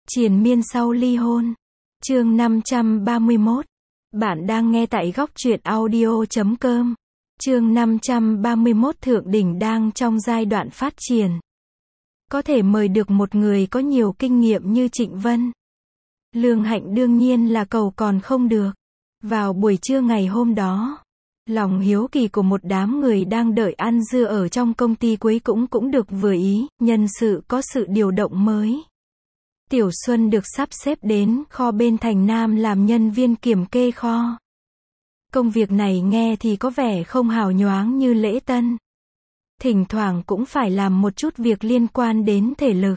Triền miên sau ly hôn. Chương 531. Bạn đang nghe tại góc truyện audio.com. Chương 531. Thượng đỉnh đang trong giai đoạn phát triển. Có thể mời được một người có nhiều kinh nghiệm như Trịnh Vân. Lương Hạnh đương nhiên là cầu còn không được. Vào buổi trưa ngày hôm đó, lòng hiếu kỳ của một đám người đang đợi ăn dưa ở trong công ty cuối cũng được vừa ý, nhân sự có sự điều động mới. Tiểu Xuân được sắp xếp đến kho bên Thành Nam làm nhân viên kiểm kê kho. Công việc này nghe thì có vẻ không hào nhoáng như lễ tân. Thỉnh thoảng cũng phải làm một chút việc liên quan đến thể lực.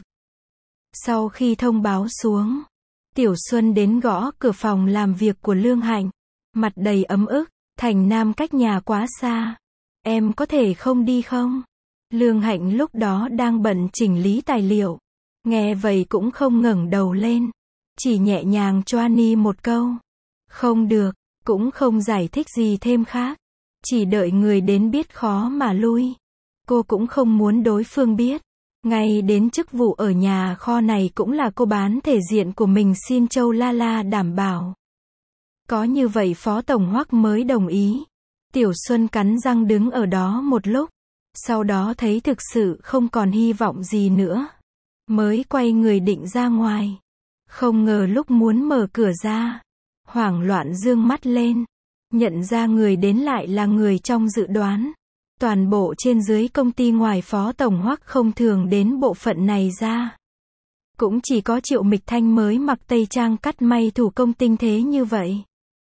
Sau khi thông báo xuống, Tiểu Xuân đến gõ cửa phòng làm việc của Lương Hạnh. Mặt đầy ấm ức, Thành Nam cách nhà quá xa. Em có thể không đi không? Lương Hạnh lúc đó đang bận chỉnh lý tài liệu. Nghe vậy cũng không ngẩng đầu lên. Chỉ nhẹ nhàng choa ni một câu. Không được, cũng không giải thích gì thêm khác. Chỉ đợi người đến biết khó mà lui. Cô cũng không muốn đối phương biết. Ngay đến chức vụ ở nhà kho này cũng là cô bán thể diện của mình xin Châu La La đảm bảo. Có như vậy Phó Tổng Hoắc mới đồng ý. Tiểu Xuân cắn răng đứng ở đó một lúc. Sau đó thấy thực sự không còn hy vọng gì nữa. Mới quay người định ra ngoài. Không ngờ lúc muốn mở cửa ra, hoảng loạn dương mắt lên. Nhận ra người đến lại là người trong dự đoán. Toàn bộ trên dưới công ty ngoài Phó Tổng Hoắc không thường đến bộ phận này ra. Cũng chỉ có Triệu Mịch Thanh mới mặc tây trang cắt may thủ công tinh thế như vậy.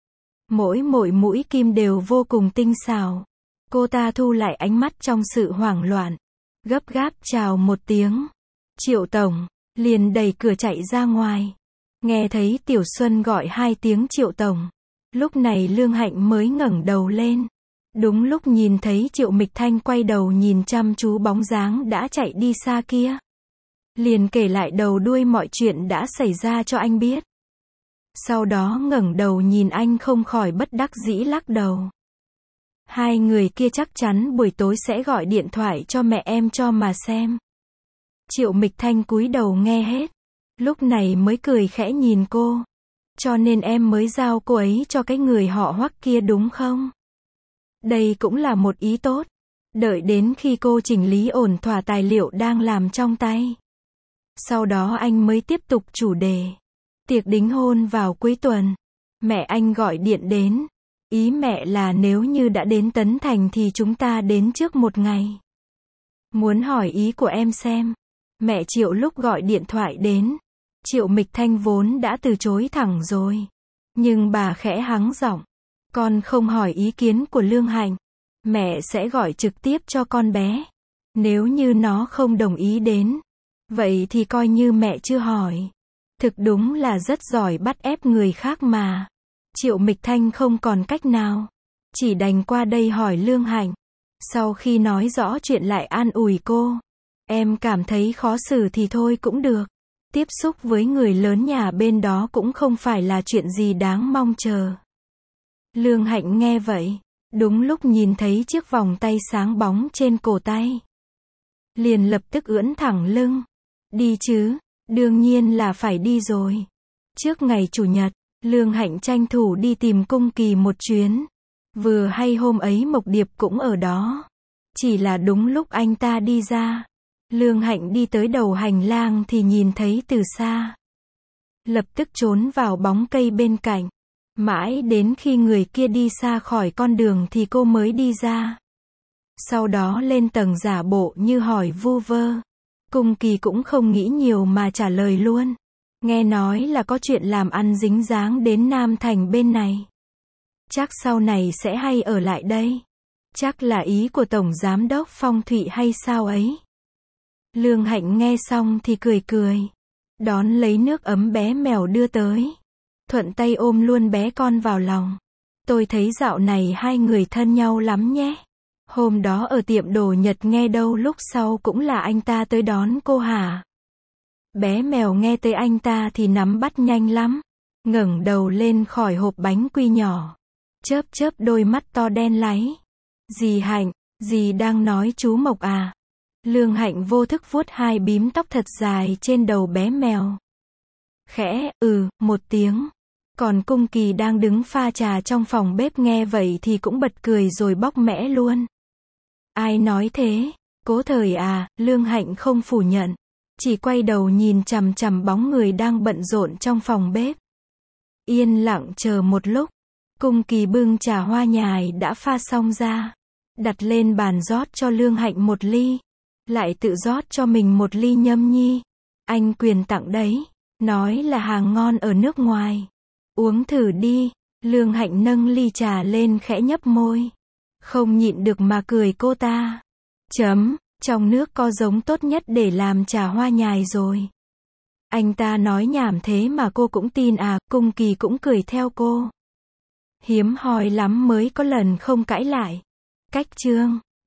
Mỗi mũi kim đều vô cùng tinh xảo. Cô ta thu lại ánh mắt trong sự hoảng loạn. Gấp gáp chào một tiếng. Triệu Tổng, liền đẩy cửa chạy ra ngoài. Nghe thấy Tiểu Xuân gọi hai tiếng Triệu Tổng. Lúc này Lương Hạnh mới ngẩng đầu lên. Đúng lúc nhìn thấy Triệu Mịch Thanh quay đầu nhìn chăm chú bóng dáng đã chạy đi xa kia. Liền kể lại đầu đuôi mọi chuyện đã xảy ra cho anh biết. Sau đó ngẩng đầu nhìn anh không khỏi bất đắc dĩ lắc đầu. Hai người kia chắc chắn buổi tối sẽ gọi điện thoại cho mẹ em cho mà xem. Triệu Mịch Thanh cúi đầu nghe hết. Lúc này mới cười khẽ nhìn cô. Cho nên em mới giao cô ấy cho cái người họ Hoắc kia đúng không? Đây cũng là một ý tốt. Đợi đến khi cô chỉnh lý ổn thỏa tài liệu đang làm trong tay. Sau đó anh mới tiếp tục chủ đề. Tiệc đính hôn vào cuối tuần. Mẹ anh gọi điện đến. Ý mẹ là nếu như đã đến Tấn Thành thì chúng ta đến trước một ngày. Muốn hỏi ý của em xem. Mẹ Triệu lúc gọi điện thoại đến. Triệu Mịch Thanh vốn đã từ chối thẳng rồi. Nhưng bà khẽ hắng giọng. Con không hỏi ý kiến của Lương Hạnh. Mẹ sẽ gọi trực tiếp cho con bé. Nếu như nó không đồng ý đến. Vậy thì coi như mẹ chưa hỏi. Thực đúng là rất giỏi bắt ép người khác mà. Triệu Mịch Thanh không còn cách nào. Chỉ đành qua đây hỏi Lương Hạnh. Sau khi nói rõ chuyện lại an ủi cô. Em cảm thấy khó xử thì thôi cũng được. Tiếp xúc với người lớn nhà bên đó cũng không phải là chuyện gì đáng mong chờ. Lương Hạnh nghe vậy. Đúng lúc nhìn thấy chiếc vòng tay sáng bóng trên cổ tay. Liền lập tức ưỡn thẳng lưng. Đi chứ, đương nhiên là phải đi rồi. Trước ngày Chủ nhật, Lương Hạnh tranh thủ đi tìm Cung Kỳ một chuyến. Vừa hay hôm ấy Mộc Điệp cũng ở đó. Chỉ là đúng lúc anh ta đi ra. Lương Hạnh đi tới đầu hành lang thì nhìn thấy từ xa. Lập tức trốn vào bóng cây bên cạnh. Mãi đến khi người kia đi xa khỏi con đường thì cô mới đi ra. Sau đó lên tầng giả bộ như hỏi vu vơ. Cung Kỳ cũng không nghĩ nhiều mà trả lời luôn. Nghe nói là có chuyện làm ăn dính dáng đến Nam Thành bên này. Chắc sau này sẽ hay ở lại đây. Chắc là ý của Tổng Giám đốc Phong Thụy hay sao ấy. Lương Hạnh nghe xong thì cười cười. Đón lấy nước ấm bé mèo đưa tới. Thuận tay ôm luôn bé con vào lòng. Tôi thấy dạo này hai người thân nhau lắm nhé. Hôm đó ở tiệm đồ Nhật nghe đâu lúc sau cũng là anh ta tới đón cô hả? Bé mèo nghe tới anh ta thì nắm bắt nhanh lắm. Ngẩng đầu lên khỏi hộp bánh quy nhỏ. Chớp chớp đôi mắt to đen láy. Dì Hạnh, dì đang nói chú Mộc à? Lương Hạnh vô thức vuốt hai bím tóc thật dài trên đầu bé mèo. khẽ, một tiếng. Còn Cung Kỳ đang đứng pha trà trong phòng bếp nghe vậy thì cũng bật cười rồi bóc mẽ luôn. Ai nói thế? Cố Thời à, Lương Hạnh không phủ nhận. Chỉ quay đầu nhìn chằm chằm bóng người đang bận rộn trong phòng bếp. Yên lặng chờ một lúc. Cung Kỳ bưng trà hoa nhài đã pha xong ra. Đặt lên bàn rót cho Lương Hạnh một ly. Lại tự rót cho mình một ly nhâm nhi. Anh Quyền tặng đấy. Nói là hàng ngon ở nước ngoài. Uống thử đi. Lương Hạnh nâng ly trà lên khẽ nhấp môi. Không nhịn được mà cười cô ta. Trong nước có giống tốt nhất để làm trà hoa nhài rồi. Anh ta nói nhảm thế mà cô cũng tin à, Cung Kỳ cũng cười theo cô. Hiếm hoi lắm mới có lần không cãi lại. Cách chương